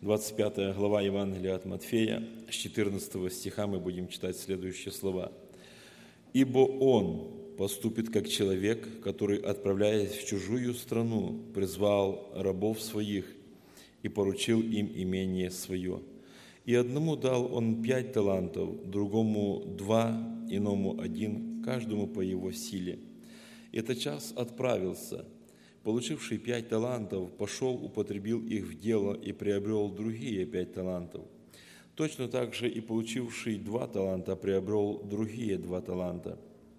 25 глава Евангелия от Матфея, с 14 стиха мы будем читать следующие слова. «Ибо он поступит как человек, который, отправляясь в чужую страну, призвал рабов своих и поручил им имение свое. И одному дал он 5 талантов, другому 2, иному 1, каждому по его силе. И этот час отправился. Получивший 5 талантов, пошел, употребил их в дело и приобрел другие 5 талантов. Точно так же и получивший 2 таланта приобрел другие 2 таланта.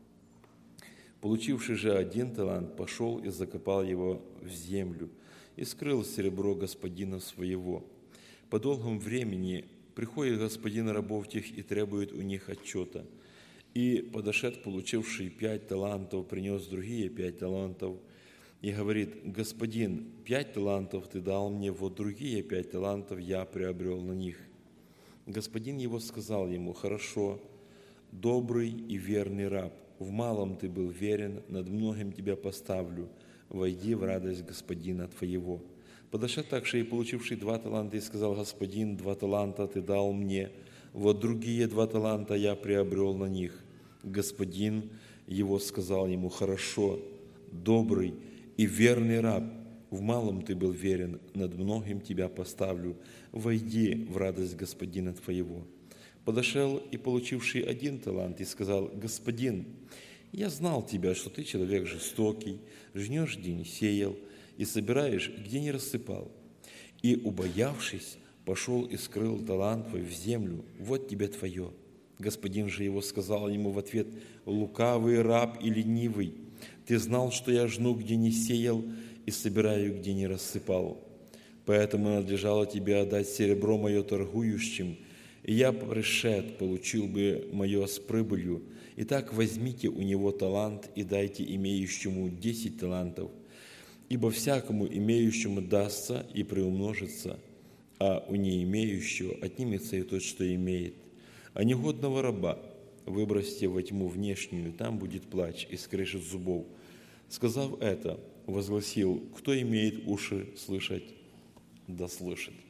Получивший же 1 талант пошел и закопал его в землю и скрыл серебро господина своего. По долгом времени приходит господин рабов тех и требует у них отчета. И подошед, получивший 5 талантов, принес другие 5 талантов и говорит: господин, 5 талантов ты дал мне, вот другие 5 талантов я приобрел на них. Господин его сказал ему: хорошо, добрый и верный раб, в малом ты был верен, над многим тебя поставлю, войди в радость господина твоего. Подошед также и получивший 2 таланта и сказал: господин, 2 таланта ты дал мне, вот другие 2 таланта я приобрел на них. Господин его сказал ему: хорошо, добрый и верный раб, в малом ты был верен, над многим тебя поставлю, войди в радость господина твоего. Подошел и получивший 1 талант и сказал: господин, я знал тебя, что ты человек жестокий, жнешь, где не сеял, и собираешь, где не рассыпал. И, убоявшись, пошел и скрыл талант твой в землю, вот тебе твое. Господин же его сказал ему в ответ: лукавый раб и ленивый, ты знал, что я жну, где не сеял, и собираю, где не рассыпал. Поэтому надлежало тебе отдать серебро мое торгующим, и я, пришед, получил бы мое с прибылью. Итак, возьмите у него талант и дайте имеющему 10 талантов. Ибо всякому имеющему дастся и приумножится, а у неимеющего отнимется и тот, что имеет. А негодного раба выбросьте во тьму внешнюю, там будет плач и скрежет зубов. Сказав это, возгласил: кто имеет уши слышать, да слышит».